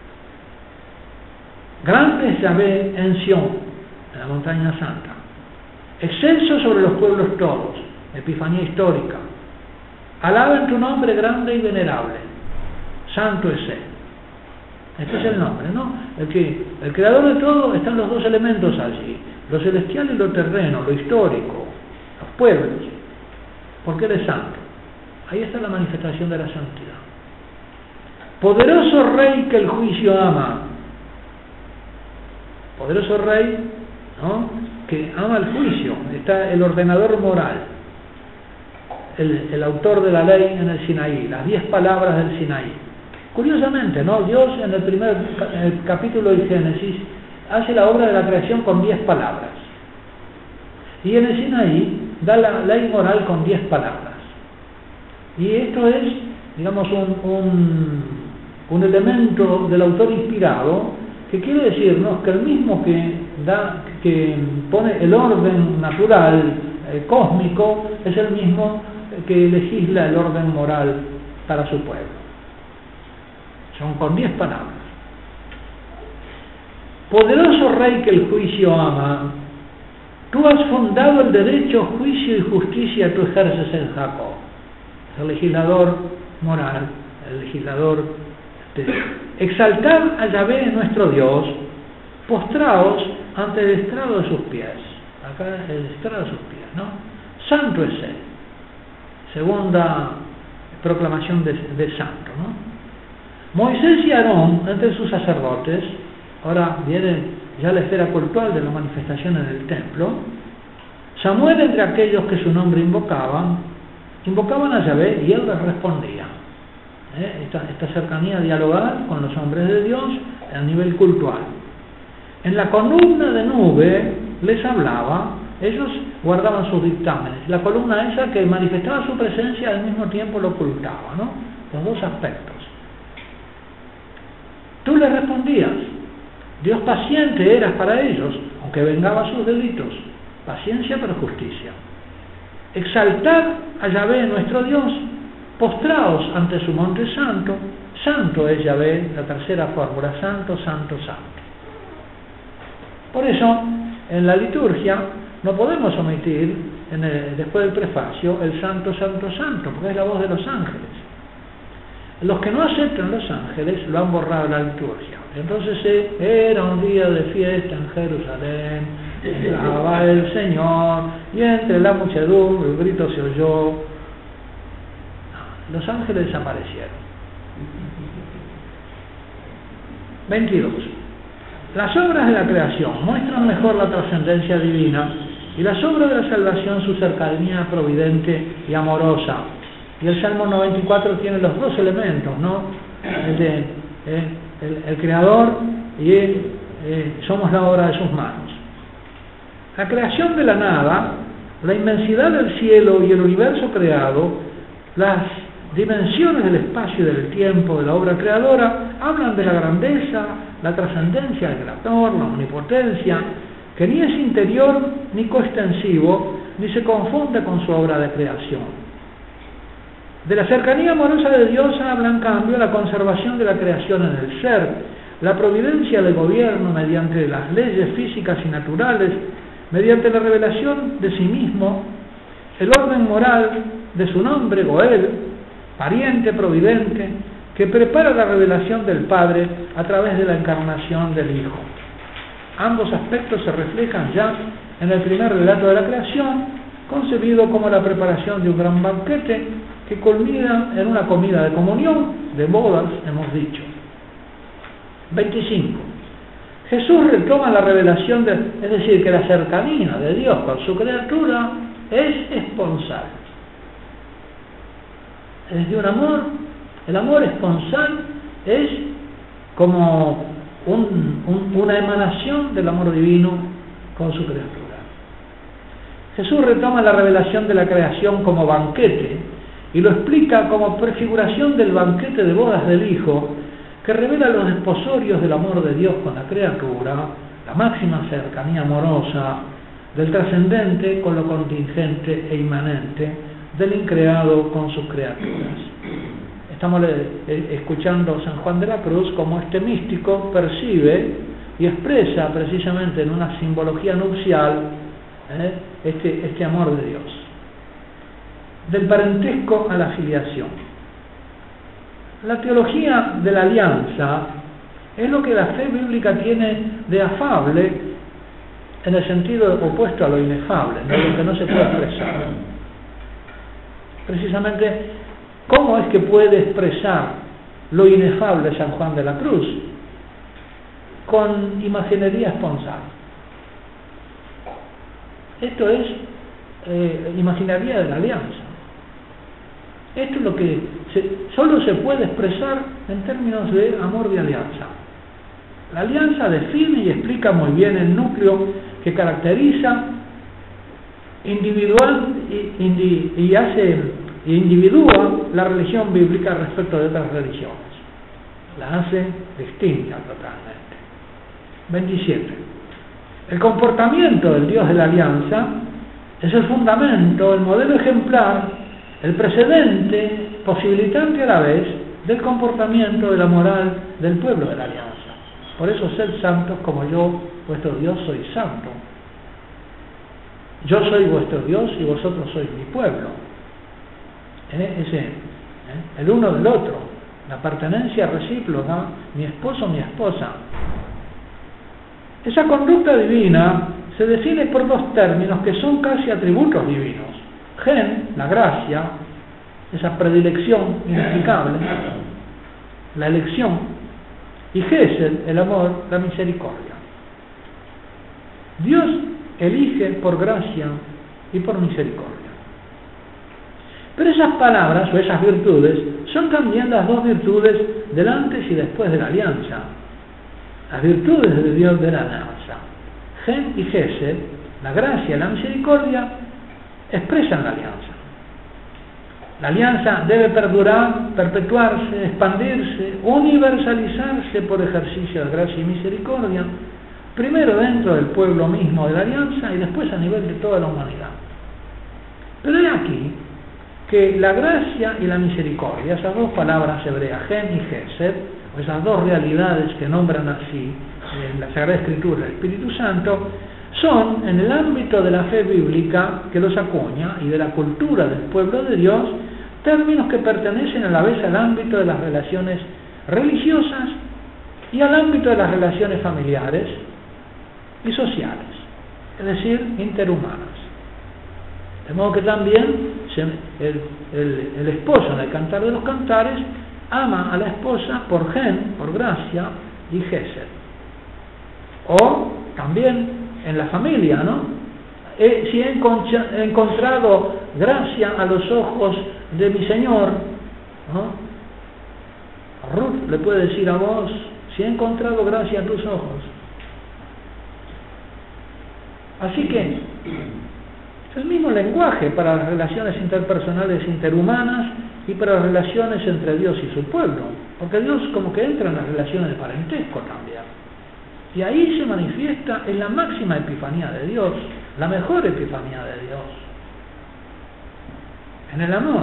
Grande es Yahvé en Sión, en la montaña santa, excelso sobre los pueblos todos, epifanía histórica. Alaben tu nombre grande y venerable, santo es él. Este es el nombre, ¿no? El creador de todo, están los 2 elementos allí, lo celestial y lo terreno, lo histórico, los pueblos, porque él es santo. Ahí está la manifestación de la santidad. Poderoso rey que el juicio ama, poderoso rey, ¿no?, que ama el juicio. Está el ordenador moral, el autor de la ley en el Sinaí, las 10 palabras del Sinaí. Curiosamente, ¿no?, Dios en el capítulo de Génesis hace la obra de la creación con 10 palabras, y en el Sinaí da la ley moral con 10 palabras. Y esto es, digamos, un elemento del autor inspirado, que quiere decirnos que el mismo que pone el orden natural, cósmico, es el mismo que legisla el orden moral para su pueblo. Son con 10 palabras. Poderoso rey que el juicio ama, tú has fundado el derecho, juicio y justicia, tú ejerces en Jacob. El legislador moral, el legislador. Exaltad a Yahvé nuestro Dios, postraos ante el estrado de sus pies. Acá el estrado de sus pies, ¿no? Santo es él. Segunda proclamación de santo, ¿no? Moisés y Aarón entre sus sacerdotes. Ahora viene ya la esfera cultural de la manifestación en el templo. Samuel entre aquellos que su nombre invocaban a Yahvé y él les respondía. Esta cercanía dialogal con los hombres de Dios a nivel cultural. En la columna de nube les hablaba, ellos guardaban sus dictámenes. La columna esa que manifestaba su presencia al mismo tiempo lo ocultaba, ¿no? Los 2 aspectos. Tú les respondías, Dios paciente eras para ellos, aunque vengaba sus delitos, paciencia pero justicia. Exaltad a Yahvé nuestro Dios, postraos ante su monte santo. Santo es Yahvé, la tercera fórmula: santo, santo, santo. Por eso, en la liturgia no podemos omitir, después del prefacio, el santo, santo, santo, porque es la voz de los ángeles. Los que no aceptan los ángeles lo han borrado de la liturgia. Entonces era un día de fiesta en Jerusalén, entraba el Señor, y entre la muchedumbre el grito se oyó. Los ángeles desaparecieron. 22. Las obras de la creación muestran mejor la trascendencia divina, y las obras de la salvación su cercanía providente y amorosa. Y el Salmo 94 tiene los 2 elementos, ¿no? El creador y somos la obra de sus manos. La creación de la nada, la inmensidad del cielo y el universo creado, las dimensiones del espacio y del tiempo de la obra creadora hablan de la grandeza, la trascendencia del creador, la omnipotencia, que ni es interior ni coextensivo, ni se confunde con su obra de creación. De la cercanía amorosa de Dios habla en cambio la conservación de la creación en el ser, la providencia del gobierno mediante las leyes físicas y naturales, mediante la revelación de sí mismo, el orden moral de su nombre, Goel, pariente providente, que prepara la revelación del Padre a través de la encarnación del Hijo. Ambos aspectos se reflejan ya en el primer relato de la creación, concebido como la preparación de un gran banquete que culmina en una comida de comunión, de bodas, hemos dicho. 25. Jesús retoma la revelación, es decir, que la cercanía de Dios con su criatura es esponsal. Es de un amor, el amor esponsal es como una emanación del amor divino con su criatura. Jesús retoma la revelación de la creación como banquete y lo explica como prefiguración del banquete de bodas del Hijo, que revela los desposorios del amor de Dios con la criatura, la máxima cercanía amorosa del trascendente con lo contingente e inmanente, del increado con sus criaturas. Estamos escuchando a San Juan de la Cruz como este místico percibe y expresa precisamente en una simbología nupcial este amor de Dios. Del parentesco a la filiación. La teología de la alianza es lo que la fe bíblica tiene de afable en el sentido opuesto a lo inefable, de lo que no se puede expresar. Precisamente, ¿cómo es que puede expresar lo inefable San Juan de la Cruz? Con imaginería esponsal. Esto es imaginería de la alianza. Esto es lo que solo se puede expresar en términos de amor de alianza. La alianza define y explica muy bien el núcleo que caracteriza individual y individúa la religión bíblica respecto de otras religiones. La hace distinta totalmente. 27. El comportamiento del Dios de la alianza es el fundamento, el modelo ejemplar, el precedente posibilitante a la vez del comportamiento de la moral del pueblo de la alianza. Por eso sed santos como yo, vuestro Dios, soy santo. Yo soy vuestro Dios y vosotros sois mi pueblo. El uno del otro, la pertenencia recíproca, mi esposo, mi esposa. Esa conducta divina se define por dos términos que son casi atributos divinos. Gen, la gracia, esa predilección inexplicable, la elección, y Gesed, el amor, la misericordia. Dios elige por gracia y por misericordia. Pero esas palabras o esas virtudes son también las dos virtudes del antes y después de la alianza. Las virtudes de Dios de la alianza, Gen y Gesed, la gracia y la misericordia, expresan la alianza. La alianza debe perdurar, perpetuarse, expandirse, universalizarse por ejercicio de gracia y misericordia, primero dentro del pueblo mismo de la alianza y después a nivel de toda la humanidad. Pero he aquí que la gracia y la misericordia, esas dos palabras hebreas, Gen y Gesed, o esas dos realidades que nombran así en la Sagrada Escritura el Espíritu Santo, son, en el ámbito de la fe bíblica que los acuña y de la cultura del pueblo de Dios, términos que pertenecen a la vez al ámbito de las relaciones religiosas y al ámbito de las relaciones familiares y sociales, es decir, interhumanas. De modo que también el esposo en el Cantar de los Cantares ama a la esposa por Gen, por gracia y Gesed. O también en la familia, ¿no? Si he encontrado gracia a los ojos de mi Señor, ¿no? Ruth le puede decir a vos, si he encontrado gracia a tus ojos. Así que el mismo lenguaje para las relaciones interpersonales interhumanas y para las relaciones entre Dios y su pueblo, porque Dios como que entra en las relaciones de parentesco también. Y ahí se manifiesta en la máxima epifanía de Dios, la mejor epifanía de Dios, en el amor.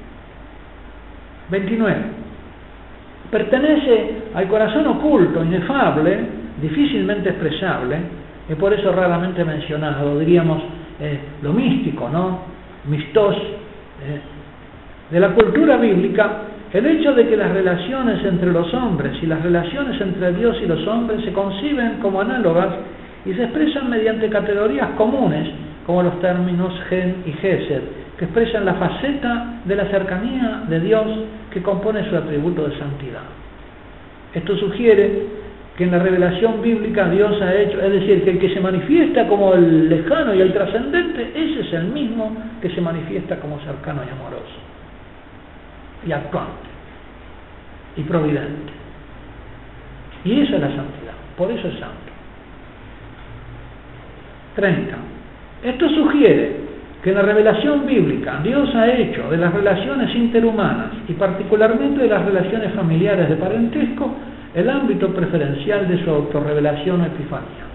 29. Pertenece al corazón oculto, inefable, difícilmente expresable, y por eso raramente mencionado, diríamos lo místico, ¿no? mistos, de la cultura bíblica, el hecho de que las relaciones entre los hombres y las relaciones entre Dios y los hombres se conciben como análogas y se expresan mediante categorías comunes, como los términos gen y gesed, que expresan la faceta de la cercanía de Dios que compone su atributo de santidad. Esto sugiere que en la revelación bíblica Dios ha hecho, es decir, que el que se manifiesta como el lejano y el trascendente, ese es el mismo que se manifiesta como cercano y amoroso, y actuante, y providente. Y eso es la santidad, por eso es santo. 30. Esto sugiere que en la revelación bíblica Dios ha hecho de las relaciones interhumanas y particularmente de las relaciones familiares de parentesco el ámbito preferencial de su autorrevelación o epifanía.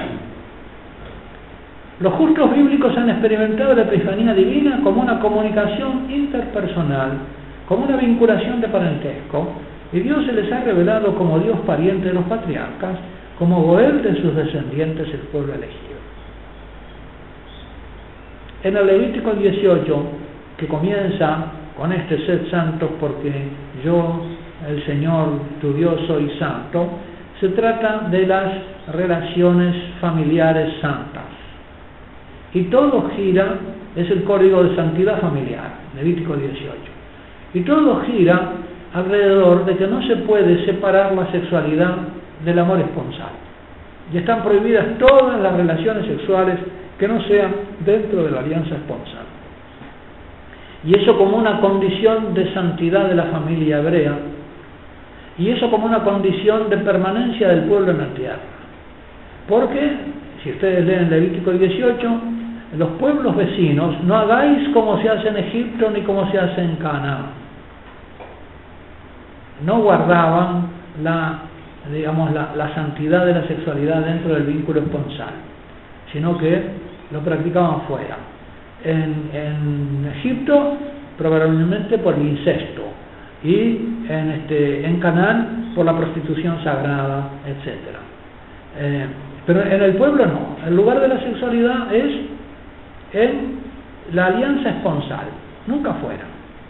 Los justos bíblicos han experimentado la epifanía divina como una comunicación interpersonal, como una vinculación de parentesco, y Dios se les ha revelado como Dios pariente de los patriarcas, como Goel de sus descendientes, el pueblo elegido. En el Levítico 18, que comienza con este sed santos porque yo, el Señor, tu Dios, soy santo, se trata de las relaciones familiares santas. Y todo gira, es el código de santidad familiar, Levítico 18. Y todo gira alrededor de que no se puede separar la sexualidad del amor esponsal. Y están prohibidas todas las relaciones sexuales que no sean dentro de la alianza esponsal. Y eso como una condición de santidad de la familia hebrea, y eso como una condición de permanencia del pueblo en la tierra. Porque, si ustedes leen Levítico 18, los pueblos vecinos, no hagáis como se hace en Egipto ni como se hace en Canaán. No guardaban la santidad de la sexualidad dentro del vínculo esponsal, sino que lo practicaban fuera. En Egipto, probablemente por el incesto, y en Canaán por la prostitución sagrada, etc. Pero en el pueblo no. El lugar de la sexualidad es en la alianza esponsal, nunca fuera.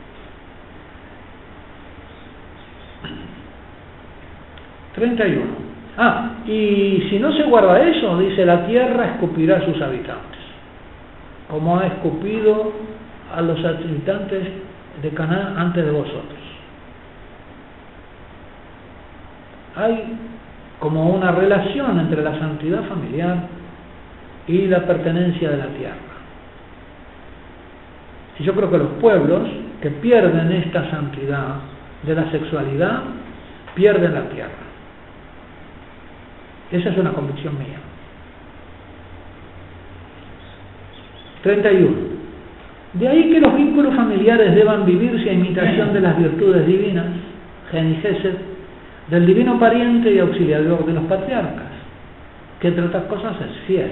Y si no se guarda eso, dice, la tierra escupirá a sus habitantes, como ha escupido a los habitantes de Canaán antes de vosotros. Hay como una relación entre la santidad familiar y la pertenencia de la tierra. Y yo creo que los pueblos que pierden esta santidad de la sexualidad, pierden la tierra. Esa es una convicción mía. 31. De ahí que los vínculos familiares deban vivirse a imitación de las virtudes divinas, Gen y Gesed, del divino pariente y auxiliador de los patriarcas, que entre otras cosas es fiel.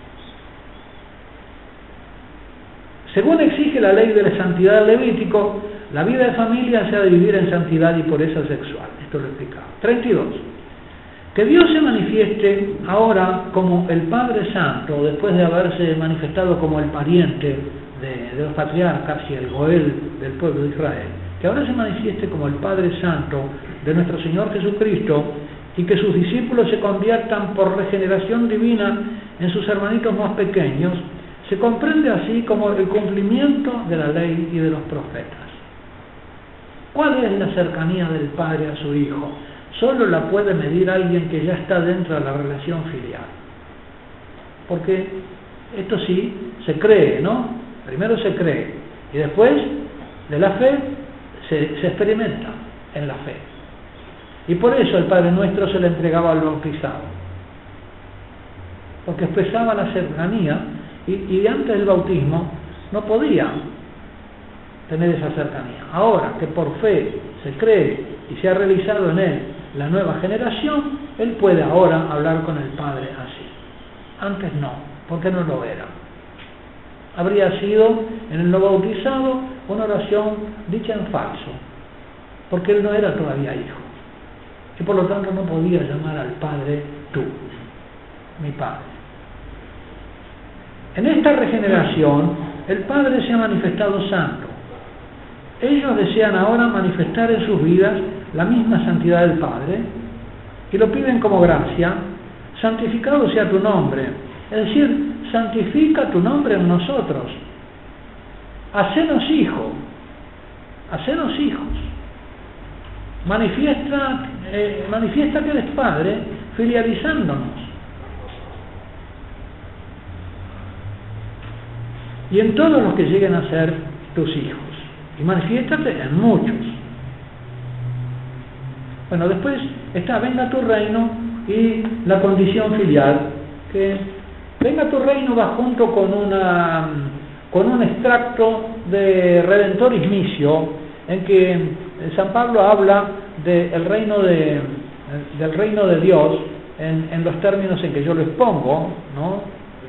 Según exige la ley de la santidad del Levítico, la vida de familia se ha de vivir en santidad y pureza sexual. Esto lo he explicado. 32. Que Dios se manifieste ahora como el Padre Santo, después de haberse manifestado como el pariente de los patriarcas y el Goel del pueblo de Israel, que ahora se manifieste como el Padre Santo de nuestro Señor Jesucristo, y que sus discípulos se conviertan por regeneración divina en sus hermanitos más pequeños, se comprende así como el cumplimiento de la ley y de los profetas. ¿Cuál es la cercanía del Padre a su Hijo? Solo la puede medir alguien que ya está dentro de la relación filial. Porque esto sí se cree, ¿no? Primero se cree y después de la fe se experimenta en la fe. Y por eso el Padre Nuestro se le entregaba al bautizado, porque expresaba la cercanía y antes del bautismo no podía tener esa cercanía. Ahora que por fe se cree y se ha realizado en él la nueva generación, él puede ahora hablar con el Padre así. Antes no, porque no lo era. Habría sido en el no bautizado una oración dicha en falso, porque él no era todavía hijo, y por lo tanto no podía llamar al Padre tú, mi Padre. En esta regeneración, el Padre se ha manifestado santo. Ellos desean ahora manifestar en sus vidas la misma santidad del Padre y lo piden como gracia. Santificado sea tu nombre, es decir, santifica tu nombre en nosotros. Hacenos hijos. Manifiesta que eres Padre, filializándonos. Y en todos los que lleguen a ser tus hijos. Y manifiéstate en muchos. Bueno, después está venga tu reino y la condición filial, que venga tu reino va junto con un extracto de Redentoris Missio, en que San Pablo habla del reino de Dios en los términos en que yo lo expongo, ¿no?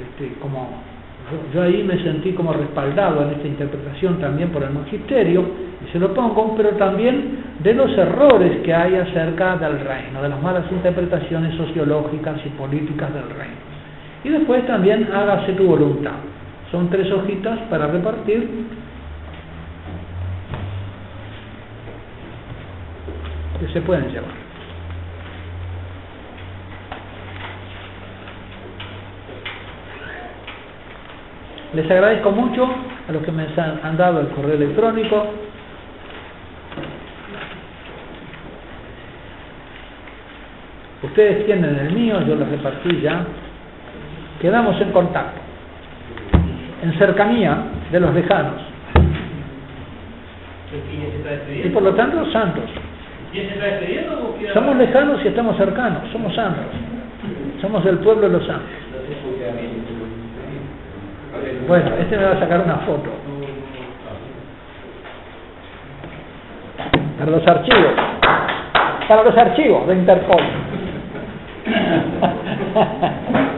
Yo ahí me sentí como respaldado en esta interpretación también por el magisterio, y se lo pongo, pero también de los errores que hay acerca del reino, de las malas interpretaciones sociológicas y políticas del reino. Y después también hágase tu voluntad. Son 3 hojitas para repartir. Que se pueden llevar. Les agradezco mucho a los que me han dado el correo electrónico. Ustedes tienen el mío, yo lo repartí ya. Quedamos en contacto, en cercanía de los lejanos. Y por lo tanto, santos. Somos lejanos y estamos cercanos, somos santos. Somos del pueblo de los santos. Bueno, este me va a sacar una foto. Para los archivos. Para los archivos de Interpol.